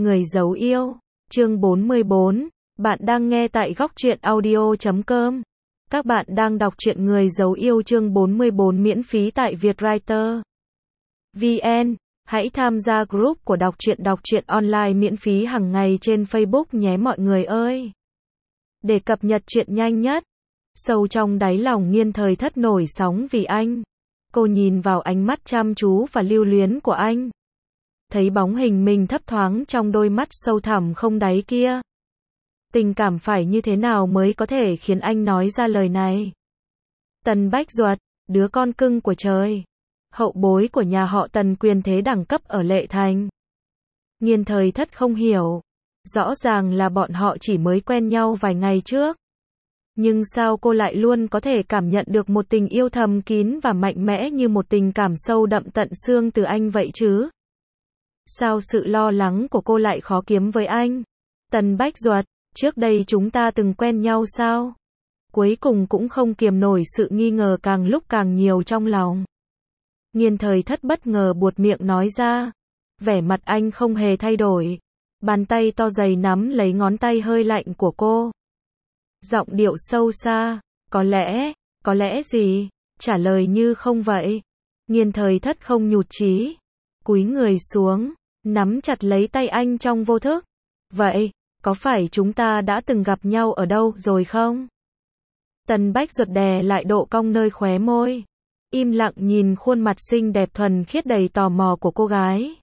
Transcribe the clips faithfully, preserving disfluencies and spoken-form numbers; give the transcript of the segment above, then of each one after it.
Người giấu yêu, chương bốn mươi bốn, bạn đang nghe tại góc truyện audio chấm com. Các bạn đang đọc truyện Người giấu yêu chương bốn mươi bốn miễn phí tại Vietwriter. vê en, hãy tham gia group của đọc truyện đọc truyện online miễn phí hàng ngày trên Facebook nhé mọi người ơi. Để cập nhật truyện nhanh nhất. Sâu trong đáy lòng Nghiên Thời Thất nổi sóng vì anh. Cô nhìn vào ánh mắt chăm chú và lưu luyến của anh. Thấy bóng hình mình thấp thoáng trong đôi mắt sâu thẳm không đáy kia. Tình cảm phải như thế nào mới có thể khiến anh nói ra lời này? Tần Bách Duật, đứa con cưng của trời. Hậu bối của nhà họ Tần quyền thế đẳng cấp ở Lệ Thành. Nghiên Thời Thất không hiểu. Rõ ràng là bọn họ chỉ mới quen nhau vài ngày trước. Nhưng sao cô lại luôn có thể cảm nhận được một tình yêu thầm kín và mạnh mẽ như một tình cảm sâu đậm tận xương từ anh vậy chứ? Sao sự lo lắng của cô lại khó kiếm với anh? Tần Bách Duật, trước đây chúng ta từng quen nhau sao? Cuối cùng cũng không kiềm nổi sự nghi ngờ càng lúc càng nhiều trong lòng. Nghiên Thời Thất bất ngờ buột miệng nói ra. Vẻ mặt anh không hề thay đổi. Bàn tay to dày nắm lấy ngón tay hơi lạnh của cô. Giọng điệu sâu xa. Có lẽ, có lẽ gì? Trả lời như không vậy. Nghiên Thời Thất không nhụt chí. Cúi người xuống, nắm chặt lấy tay anh trong vô thức. Vậy, có phải chúng ta đã từng gặp nhau ở đâu rồi không? Tần Bách Duật đè lại độ cong nơi khóe môi. Im lặng nhìn khuôn mặt xinh đẹp thuần khiết đầy tò mò của cô gái.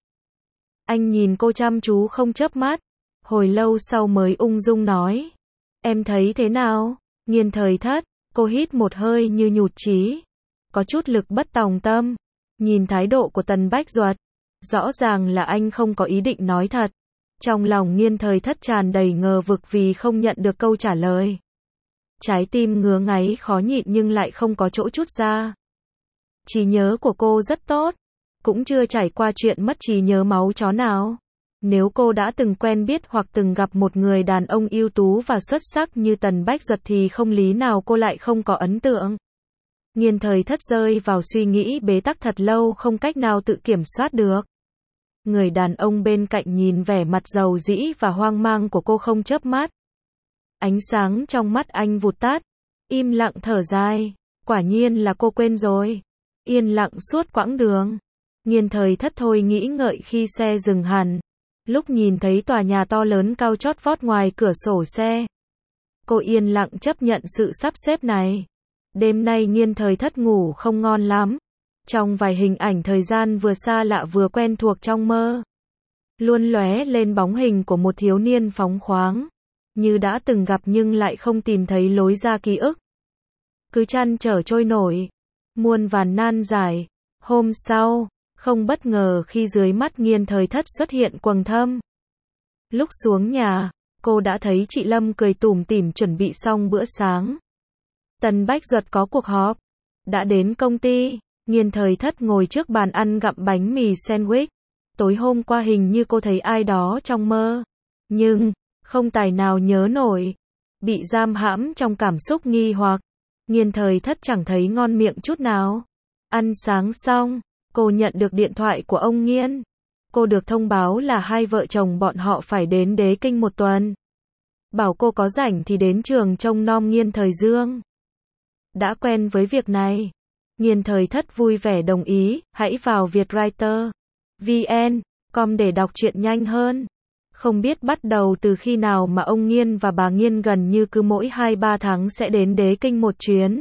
Anh nhìn cô chăm chú không chớp mắt. Hồi lâu sau mới ung dung nói. Em thấy thế nào? Nghiên Thời Thất, cô hít một hơi như nhụt chí. Có chút lực bất tòng tâm. Nhìn thái độ của Tần Bách Duật. Rõ ràng là anh không có ý định nói thật. Trong lòng Nghiên Thời Thất tràn đầy ngờ vực vì không nhận được câu trả lời. Trái tim ngứa ngáy khó nhịn nhưng lại không có chỗ trút ra. Trí nhớ của cô rất tốt. Cũng chưa trải qua chuyện mất trí nhớ máu chó nào. Nếu cô đã từng quen biết hoặc từng gặp một người đàn ông ưu tú và xuất sắc như Tần Bách Duật thì không lý nào cô lại không có ấn tượng. Nghiên Thời Thất rơi vào suy nghĩ bế tắc thật lâu không cách nào tự kiểm soát được. Người đàn ông bên cạnh nhìn vẻ mặt dầu dĩ và hoang mang của cô không chớp mắt. Ánh sáng trong mắt anh vụt tắt. Im lặng thở dài. Quả nhiên là cô quên rồi. Yên lặng suốt quãng đường. Nghiên Thời Thất thôi nghĩ ngợi khi xe dừng hẳn. Lúc nhìn thấy tòa nhà to lớn cao chót vót ngoài cửa sổ xe. Cô yên lặng chấp nhận sự sắp xếp này. Đêm nay Nghiên Thời Thất ngủ không ngon lắm. Trong vài hình ảnh thời gian vừa xa lạ vừa quen thuộc trong mơ. Luôn lóe lên bóng hình của một thiếu niên phóng khoáng. Như đã từng gặp nhưng lại không tìm thấy lối ra ký ức. Cứ trăn trở trôi nổi. Muôn vàn nan giải. Hôm sau, không bất ngờ khi dưới mắt Nghiên Thời Thất xuất hiện quầng thâm. Lúc xuống nhà, cô đã thấy chị Lâm cười tủm tỉm chuẩn bị xong bữa sáng. Tần Bách Duật có cuộc họp. Đã đến công ty. Nghiên Thời Thất ngồi trước bàn ăn gặm bánh mì sandwich. Tối hôm qua hình như cô thấy ai đó trong mơ. Nhưng, không tài nào nhớ nổi. Bị giam hãm trong cảm xúc nghi hoặc. Nghiên Thời Thất chẳng thấy ngon miệng chút nào. Ăn sáng xong, cô nhận được điện thoại của ông Nghiên. Cô được thông báo là hai vợ chồng bọn họ phải đến Đế Kinh một tuần. Bảo cô có rảnh thì đến trường trông nom Nghiên Thời Dương. Đã quen với việc này. Nghiên Thời Thất vui vẻ đồng ý, hãy vào Vietwriter. vê en, com để đọc truyện nhanh hơn. Không biết bắt đầu từ khi nào mà ông Nghiên và bà Nghiên gần như cứ mỗi hai ba tháng sẽ đến Đế Kinh một chuyến.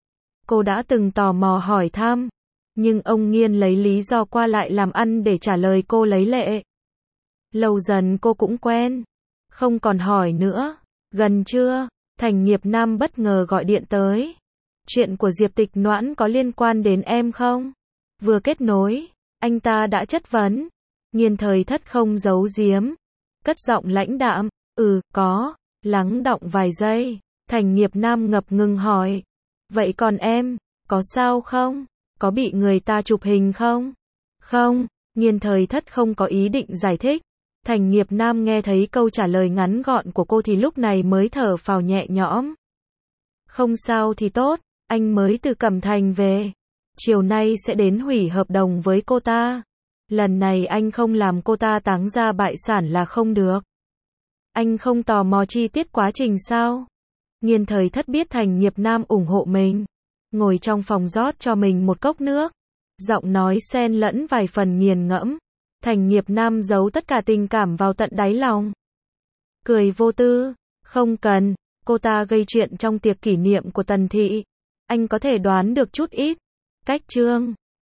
Cô đã từng tò mò hỏi thăm. Nhưng ông Nghiên lấy lý do qua lại làm ăn để trả lời cô lấy lệ. Lâu dần cô cũng quen. Không còn hỏi nữa. Gần trưa, Thành Nghiệp Nam bất ngờ gọi điện tới. Chuyện của Diệp Tịch Noãn có liên quan đến em không? Vừa kết nối, anh ta đã chất vấn. Nghiên Thời Thất không giấu giếm. Cất giọng lãnh đạm. Ừ, có. Lắng đọng vài giây. Thành Nghiệp Nam ngập ngừng hỏi. Vậy còn em, có sao không? Có bị người ta chụp hình không? Không. Nghiên Thời Thất không có ý định giải thích. Thành Nghiệp Nam nghe thấy câu trả lời ngắn gọn của cô thì lúc này mới thở phào nhẹ nhõm. Không sao thì tốt. Anh mới từ Cẩm Thành về. Chiều nay sẽ đến hủy hợp đồng với cô ta. Lần này anh không làm cô ta táng ra bại sản là không được. Anh không tò mò chi tiết quá trình sao? Nghiên Thời Thất biết Thành Nghiệp Nam ủng hộ mình. Ngồi trong phòng rót cho mình một cốc nước. Giọng nói xen lẫn vài phần nghiền ngẫm. Thành Nghiệp Nam giấu tất cả tình cảm vào tận đáy lòng. Cười vô tư. Không cần. Cô ta gây chuyện trong tiệc kỷ niệm của Tần Thị. Anh có thể đoán được chút ít. Cách Trương